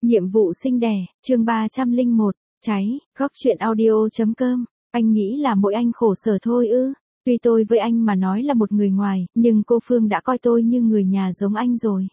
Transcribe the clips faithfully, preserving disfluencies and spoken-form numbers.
Nhiệm vụ sinh đẻ, chương ba trăm lẻ một, cháy, góc chuyện audio.com, anh nghĩ là mỗi anh khổ sở thôi ư, tuy tôi với anh mà nói là một người ngoài, nhưng cô Phương đã coi tôi như người nhà giống anh rồi.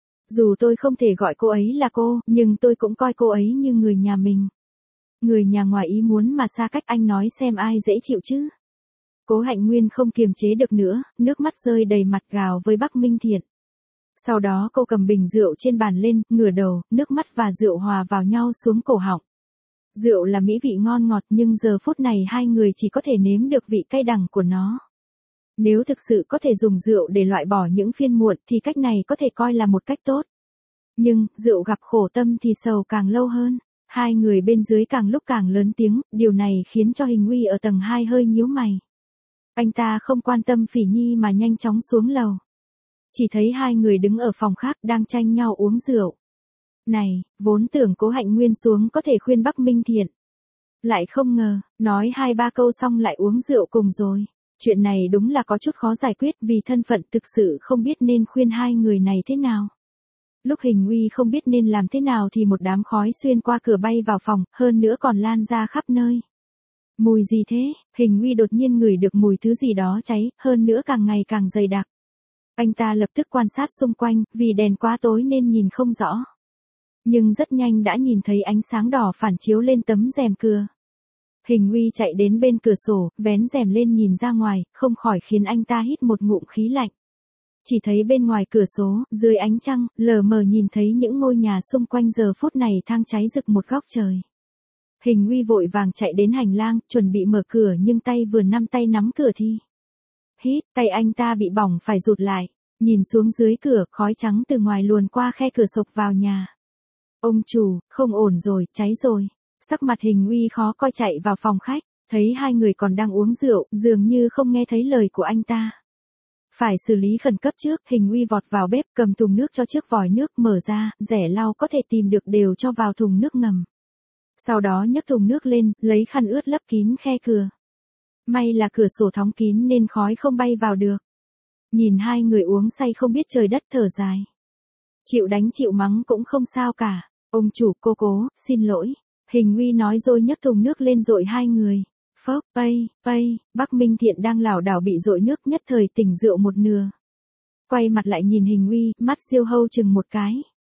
Dù tôi không thể gọi cô ấy là cô, nhưng tôi cũng coi cô ấy như người nhà mình. Người nhà ngoài ý muốn mà xa cách, anh nói xem ai dễ chịu chứ. Cố Hạnh Nguyên không kiềm chế được nữa, nước mắt rơi đầy mặt gào với Bắc Minh Thiện. Sau đó cô cầm bình rượu trên bàn lên, ngửa đầu, nước mắt và rượu hòa vào nhau xuống cổ họng. Rượu là mỹ vị ngon ngọt nhưng giờ phút này hai người chỉ có thể nếm được vị cay đắng của nó. Nếu thực sự có thể dùng rượu để loại bỏ những phiền muộn thì cách này có thể coi là một cách tốt. Nhưng, rượu gặp khổ tâm thì sầu càng lâu hơn. Hai người bên dưới càng lúc càng lớn tiếng, điều này khiến cho Hình Uy ở tầng hai hơi nhíu mày. Anh ta không quan tâm Phỉ Nhi mà nhanh chóng xuống lầu. Chỉ thấy hai người đứng ở phòng khác đang tranh nhau uống rượu. Này, vốn tưởng Cố Hạnh Nguyên xuống có thể khuyên Bắc Minh Thiện. Lại không ngờ, nói hai ba câu xong lại uống rượu cùng rồi. Chuyện này đúng là có chút khó giải quyết vì thân phận thực sự không biết nên khuyên hai người này thế nào. Lúc Hình Uy không biết nên làm thế nào thì một đám khói xuyên qua cửa bay vào phòng, hơn nữa còn lan ra khắp nơi. Mùi gì thế? Hình Uy đột nhiên ngửi được mùi thứ gì đó cháy, hơn nữa càng ngày càng dày đặc. Anh ta lập tức quan sát xung quanh, vì đèn quá tối nên nhìn không rõ. Nhưng rất nhanh đã nhìn thấy ánh sáng đỏ phản chiếu lên tấm rèm cửa. Hình Uy chạy đến bên cửa sổ, vén rèm lên nhìn ra ngoài, không khỏi khiến anh ta hít một ngụm khí lạnh. Chỉ thấy bên ngoài cửa sổ, dưới ánh trăng, lờ mờ nhìn thấy những ngôi nhà xung quanh giờ phút này thang cháy rực một góc trời. Hình Uy vội vàng chạy đến hành lang, chuẩn bị mở cửa nhưng tay vừa nắm tay nắm cửa thì hít, tay anh ta bị bỏng phải rụt lại. Nhìn xuống dưới cửa, khói trắng từ ngoài luồn qua khe cửa sộc vào nhà. Ông chủ, không ổn rồi, cháy rồi. Sắc mặt Hình Uy khó coi chạy vào phòng khách, thấy hai người còn đang uống rượu, dường như không nghe thấy lời của anh ta. Phải xử lý khẩn cấp trước, Hình Uy vọt vào bếp cầm thùng nước cho chiếc vòi nước mở ra, rẻ lau có thể tìm được đều cho vào thùng nước ngầm. Sau đó nhấc thùng nước lên, lấy khăn ướt lấp kín khe cửa. May là cửa sổ thóng kín nên khói không bay vào được. Nhìn hai người uống say không biết trời đất thở dài. Chịu đánh chịu mắng cũng không sao cả. Ông chủ, cô Cố, xin lỗi. Hình Uy nói rồi nhấc thùng nước lên dội hai người. Phốc, pây, pây, Bắc Minh Thiện đang lảo đảo bị dội nước nhất thời tỉnh rượu một nửa. Quay mặt lại nhìn Hình Uy, mắt siêu hâu chừng một cái.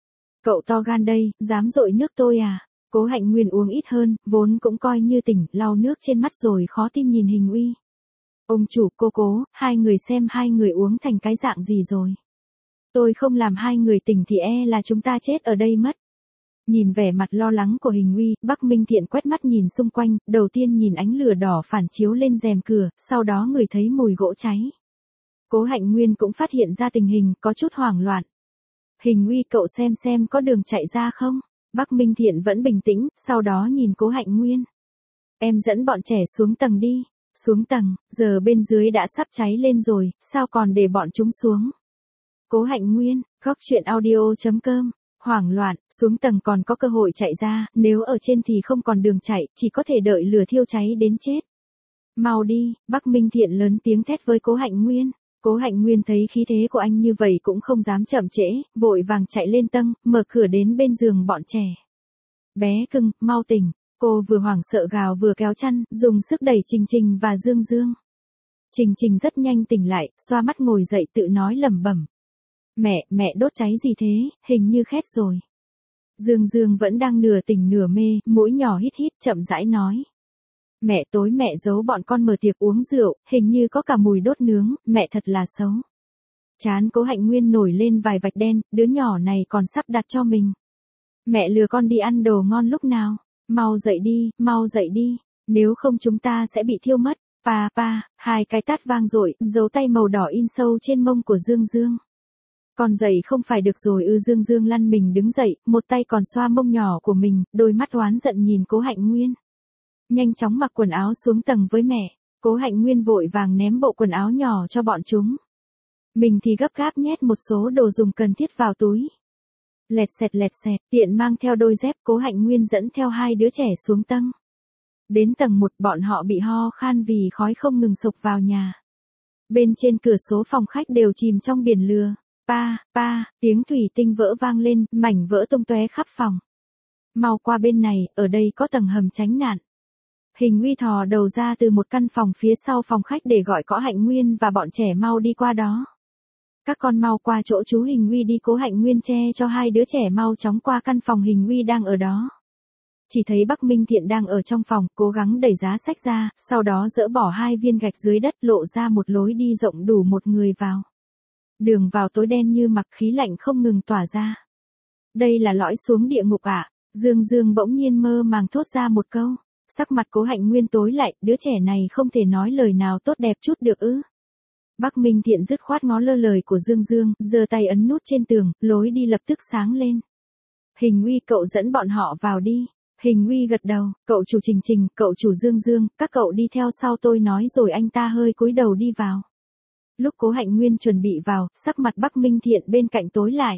Cậu to gan đây, dám dội nước tôi à? Cố Hạnh Nguyên uống ít hơn, vốn cũng coi như tỉnh, lau nước trên mắt rồi khó tin nhìn Hình Uy. Ông chủ, cô Cố, hai người xem hai người uống thành cái dạng gì rồi. Tôi không làm hai người tỉnh thì e là chúng ta chết ở đây mất. Nhìn vẻ mặt lo lắng của Hình Uy, Bắc Minh Thiện quét mắt nhìn xung quanh, đầu tiên nhìn ánh lửa đỏ phản chiếu lên rèm cửa, sau đó người thấy mùi gỗ cháy. Cố Hạnh Nguyên cũng phát hiện ra tình hình, có chút hoảng loạn. Hình Uy, cậu xem xem có đường chạy ra không? Bắc Minh Thiện vẫn bình tĩnh, sau đó nhìn Cố Hạnh Nguyên. Em dẫn bọn trẻ xuống tầng đi. Xuống tầng, giờ bên dưới đã sắp cháy lên rồi, sao còn để bọn chúng xuống? Cố Hạnh Nguyên, góc chuyện audio.com, hoảng loạn, xuống tầng còn có cơ hội chạy ra, nếu ở trên thì không còn đường chạy, chỉ có thể đợi lửa thiêu cháy đến chết. Mau đi, Bắc Minh Thiện lớn tiếng thét với Cố Hạnh Nguyên. Cố Hạnh Nguyên thấy khí thế của anh như vậy cũng không dám chậm trễ, vội vàng chạy lên tầng, mở cửa đến bên giường bọn trẻ. Bé cưng, mau tỉnh. Cô vừa hoảng sợ gào vừa kéo chăn, dùng sức đẩy Trình Trình và Dương Dương. Trình Trình rất nhanh tỉnh lại, xoa mắt ngồi dậy tự nói lẩm bẩm. Mẹ, mẹ đốt cháy gì thế, hình như khét rồi. Dương Dương vẫn đang nửa tỉnh nửa mê, mũi nhỏ hít hít chậm rãi nói. Mẹ, tối mẹ giấu bọn con mở tiệc uống rượu, hình như có cả mùi đốt nướng, mẹ thật là xấu. Chán Cố Hạnh Nguyên nổi lên vài vạch đen, đứa nhỏ này còn sắp đặt cho mình. Mẹ lừa con đi ăn đồ ngon lúc nào? Mau dậy đi, mau dậy đi, nếu không chúng ta sẽ bị thiêu mất. Pa pa, hai cái tát vang dội, dấu tay màu đỏ in sâu trên mông của Dương Dương. Con dậy không phải được rồi ư? Dương Dương lăn mình đứng dậy, một tay còn xoa mông nhỏ của mình, đôi mắt oán giận nhìn Cố Hạnh Nguyên. Nhanh chóng mặc quần áo xuống tầng với mẹ. Cố Hạnh Nguyên vội vàng ném bộ quần áo nhỏ cho bọn chúng. Mình thì gấp gáp nhét một số đồ dùng cần thiết vào túi. Lẹt xẹt lẹt xẹt, tiện mang theo đôi dép, Cố Hạnh Nguyên dẫn theo hai đứa trẻ xuống tầng. Đến tầng một bọn họ bị ho khan vì khói không ngừng sộc vào nhà. Bên trên cửa số phòng khách đều chìm trong biển lửa. Pa, pa, tiếng thủy tinh vỡ vang lên, mảnh vỡ tung tóe khắp phòng. Mau qua bên này, ở đây có tầng hầm tránh nạn. Hình Uy thò đầu ra từ một căn phòng phía sau phòng khách để gọi Cố Hạnh Nguyên và bọn trẻ mau đi qua đó. Các con mau qua chỗ chú Hình Uy đi, Cố Hạnh Nguyên che cho hai đứa trẻ mau chóng qua căn phòng Hình Uy đang ở đó. Chỉ thấy Bắc Minh Thiện đang ở trong phòng, cố gắng đẩy giá sách ra, sau đó dỡ bỏ hai viên gạch dưới đất lộ ra một lối đi rộng đủ một người vào. Đường vào tối đen như mặc, khí lạnh không ngừng tỏa ra. Đây là lõi xuống địa ngục ạ. À? Dương Dương bỗng nhiên mơ màng thốt ra một câu. Sắc mặt Cố Hạnh Nguyên tối lại, đứa trẻ này không thể nói lời nào tốt đẹp chút được ư. Bắc Minh Thiện dứt khoát ngó lơ lời của Dương Dương, giơ tay ấn nút trên tường, lối đi lập tức sáng lên. Hình Uy, cậu dẫn bọn họ vào đi. Hình Uy gật đầu, cậu chủ Trình Trình, cậu chủ Dương Dương, các cậu đi theo sau tôi nói rồi anh ta hơi cúi đầu đi vào. Lúc Cố Hạnh Nguyên chuẩn bị vào, sắc mặt Bắc Minh Thiện bên cạnh tối lại.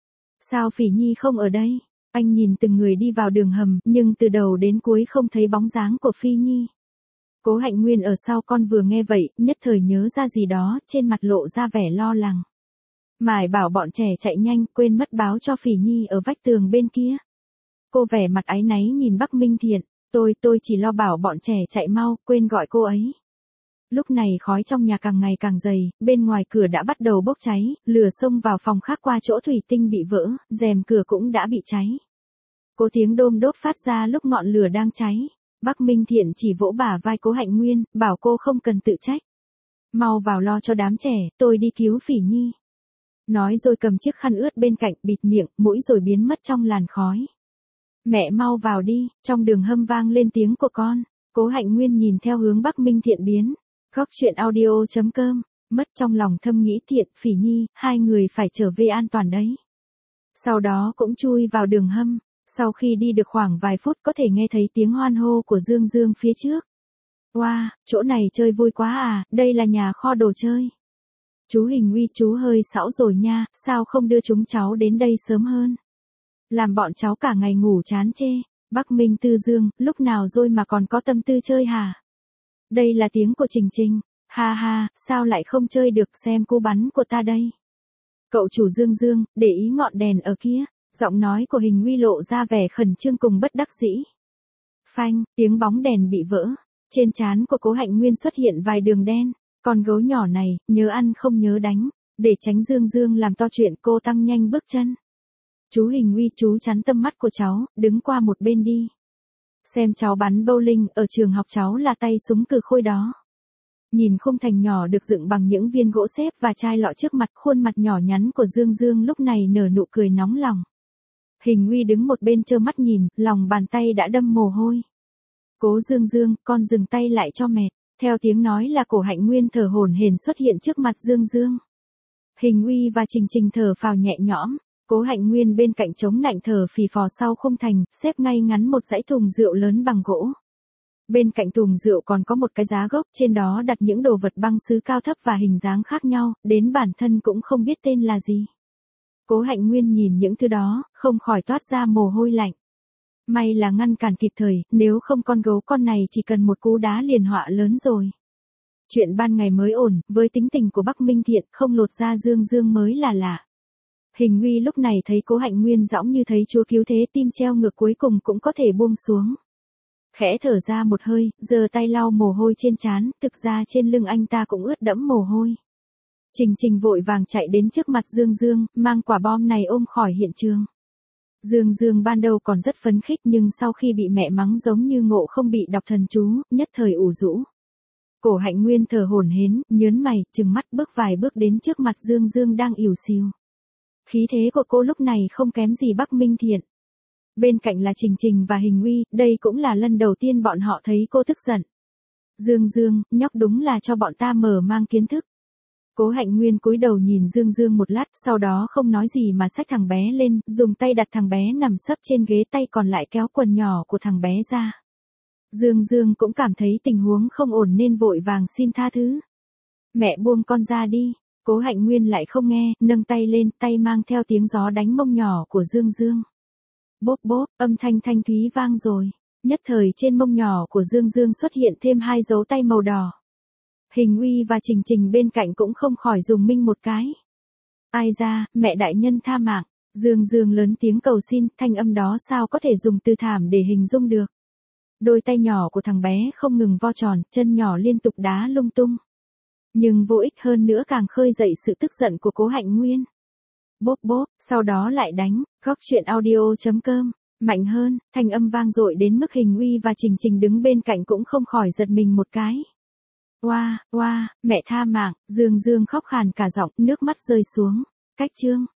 Sao Phỉ Nhi không ở đây? Anh nhìn từng người đi vào đường hầm, nhưng từ đầu đến cuối không thấy bóng dáng của Phi Nhi. Cố Hạnh Nguyên ở sau con vừa nghe vậy, nhất thời nhớ ra gì đó, trên mặt lộ ra vẻ lo lắng. Mải bảo bọn trẻ chạy nhanh, quên mất báo cho Phỉ Nhi ở vách tường bên kia. Cô vẻ mặt áy náy nhìn Bắc Minh Thiện, tôi, tôi chỉ lo bảo bọn trẻ chạy mau, quên gọi cô ấy. Lúc này khói trong nhà càng ngày càng dày, bên ngoài cửa đã bắt đầu bốc cháy, lửa xông vào phòng khác qua chỗ thủy tinh bị vỡ, rèm cửa cũng đã bị cháy. Có tiếng đôm đốp phát ra lúc ngọn lửa đang cháy. Bắc Minh Thiện chỉ vỗ bả vai Cố Hạnh Nguyên, bảo cô không cần tự trách. Mau vào lo cho đám trẻ, tôi đi cứu Phỉ Nhi. Nói rồi cầm chiếc khăn ướt bên cạnh bịt miệng, mũi rồi biến mất trong làn khói. Mẹ mau vào đi, trong đường hâm vang lên tiếng của con. Cố Hạnh Nguyên nhìn theo hướng Bắc Minh Thiện biến. Góc chuyện audio chấm com, mất trong lòng thâm nghĩ Thiện, Phỉ Nhi, hai người phải trở về an toàn đấy. Sau đó cũng chui vào đường hâm, sau khi đi được khoảng vài phút có thể nghe thấy tiếng hoan hô của Dương Dương phía trước. Wow, chỗ này chơi vui quá à, đây là nhà kho đồ chơi. Chú Hình Uy, chú hơi xảo rồi nha, sao không đưa chúng cháu đến đây sớm hơn? Làm bọn cháu cả ngày ngủ chán chê. Bắc Minh Tư Dương, lúc nào rồi mà còn có tâm tư chơi hả? Đây là tiếng của Trình Trình. Ha ha, sao lại không chơi được, xem cú bắn của ta đây. Cậu chủ Dương Dương, để ý ngọn đèn ở kia. Giọng nói của Hình Uy lộ ra vẻ khẩn trương cùng bất đắc dĩ. Phanh, tiếng bóng đèn bị vỡ. Trên trán của Cố Hạnh Nguyên xuất hiện vài đường đen. Con gấu nhỏ này, nhớ ăn không nhớ đánh. Để tránh Dương Dương làm to chuyện, cô tăng nhanh bước chân. Chú Hình Uy, chú chắn tầm mắt của cháu, đứng qua một bên đi. Xem cháu bắn bowling, ở trường học cháu là tay súng cừ khôi đó. Nhìn khung thành nhỏ được dựng bằng những viên gỗ xếp và chai lọ trước mặt, khuôn mặt nhỏ nhắn của Dương Dương lúc này nở nụ cười nóng lòng. Hình Uy đứng một bên trơ mắt nhìn, lòng bàn tay đã đâm mồ hôi. Cố Dương Dương, con dừng tay lại cho mệt. Theo tiếng nói là Cố Hạnh Nguyên thở hổn hển xuất hiện trước mặt Dương Dương. Hình Uy và Trình Trình thở phào nhẹ nhõm. Cố Hạnh Nguyên bên cạnh chống nạnh thở phì phò sau khung thành, xếp ngay ngắn một dãy thùng rượu lớn bằng gỗ. Bên cạnh thùng rượu còn có một cái giá gốc, trên đó đặt những đồ vật băng sứ cao thấp và hình dáng khác nhau, đến bản thân cũng không biết tên là gì. Cố Hạnh Nguyên nhìn những thứ đó, không khỏi toát ra mồ hôi lạnh. May là ngăn cản kịp thời, nếu không con gấu con này chỉ cần một cú đá liền họa lớn rồi. Chuyện ban ngày mới ổn, với tính tình của Bắc Minh Thiện, không lột ra Dương Dương mới là lạ. Hình Uy lúc này thấy Cố Hạnh Nguyên dõng như thấy chúa cứu thế, tim treo ngược cuối cùng cũng có thể buông xuống. Khẽ thở ra một hơi, giơ tay lau mồ hôi trên trán, thực ra trên lưng anh ta cũng ướt đẫm mồ hôi. Trình Trình vội vàng chạy đến trước mặt Dương Dương, mang quả bom này ôm khỏi hiện trường. Dương Dương ban đầu còn rất phấn khích nhưng sau khi bị mẹ mắng giống như ngộ không bị đọc thần chú, nhất thời ủ rũ. Cố Hạnh Nguyên thở hổn hển, nhớn mày, trừng mắt bước vài bước đến trước mặt Dương Dương đang ỉu xìu. Khí thế của cô lúc này không kém gì Bắc Minh Thiện. Bên cạnh là Trình Trình và Hình Uy, đây cũng là lần đầu tiên bọn họ thấy cô tức giận. Dương Dương, nhóc đúng là cho bọn ta mở mang kiến thức. Cố Hạnh Nguyên cúi đầu nhìn Dương Dương một lát, sau đó không nói gì mà xách thằng bé lên, dùng tay đặt thằng bé nằm sấp trên ghế, tay còn lại kéo quần nhỏ của thằng bé ra. Dương Dương cũng cảm thấy tình huống không ổn nên vội vàng xin tha thứ. Mẹ buông con ra đi. Cố Hạnh Nguyên lại không nghe, nâng tay lên, tay mang theo tiếng gió đánh mông nhỏ của Dương Dương. Bốp bốp, âm thanh thanh thúy vang rồi. Nhất thời trên mông nhỏ của Dương Dương xuất hiện thêm hai dấu tay màu đỏ. Hình Uy và Trình Trình bên cạnh cũng không khỏi dùng mình một cái. Ai ra, mẹ đại nhân tha mạng. Dương Dương lớn tiếng cầu xin, thanh âm đó sao có thể dùng từ thảm để hình dung được. Đôi tay nhỏ của thằng bé không ngừng vo tròn, chân nhỏ liên tục đá lung tung. Nhưng vô ích hơn nữa càng khơi dậy sự tức giận của Cố Hạnh Nguyên. Bốp bốp, sau đó lại đánh, góc chuyện audio chấm com. Mạnh hơn, thanh âm vang dội đến mức Hình Uy và Trình Trình đứng bên cạnh cũng không khỏi giật mình một cái. Oa, oa, mẹ tha mạng, Dương Dương khóc khàn cả giọng, nước mắt rơi xuống. Cách chương.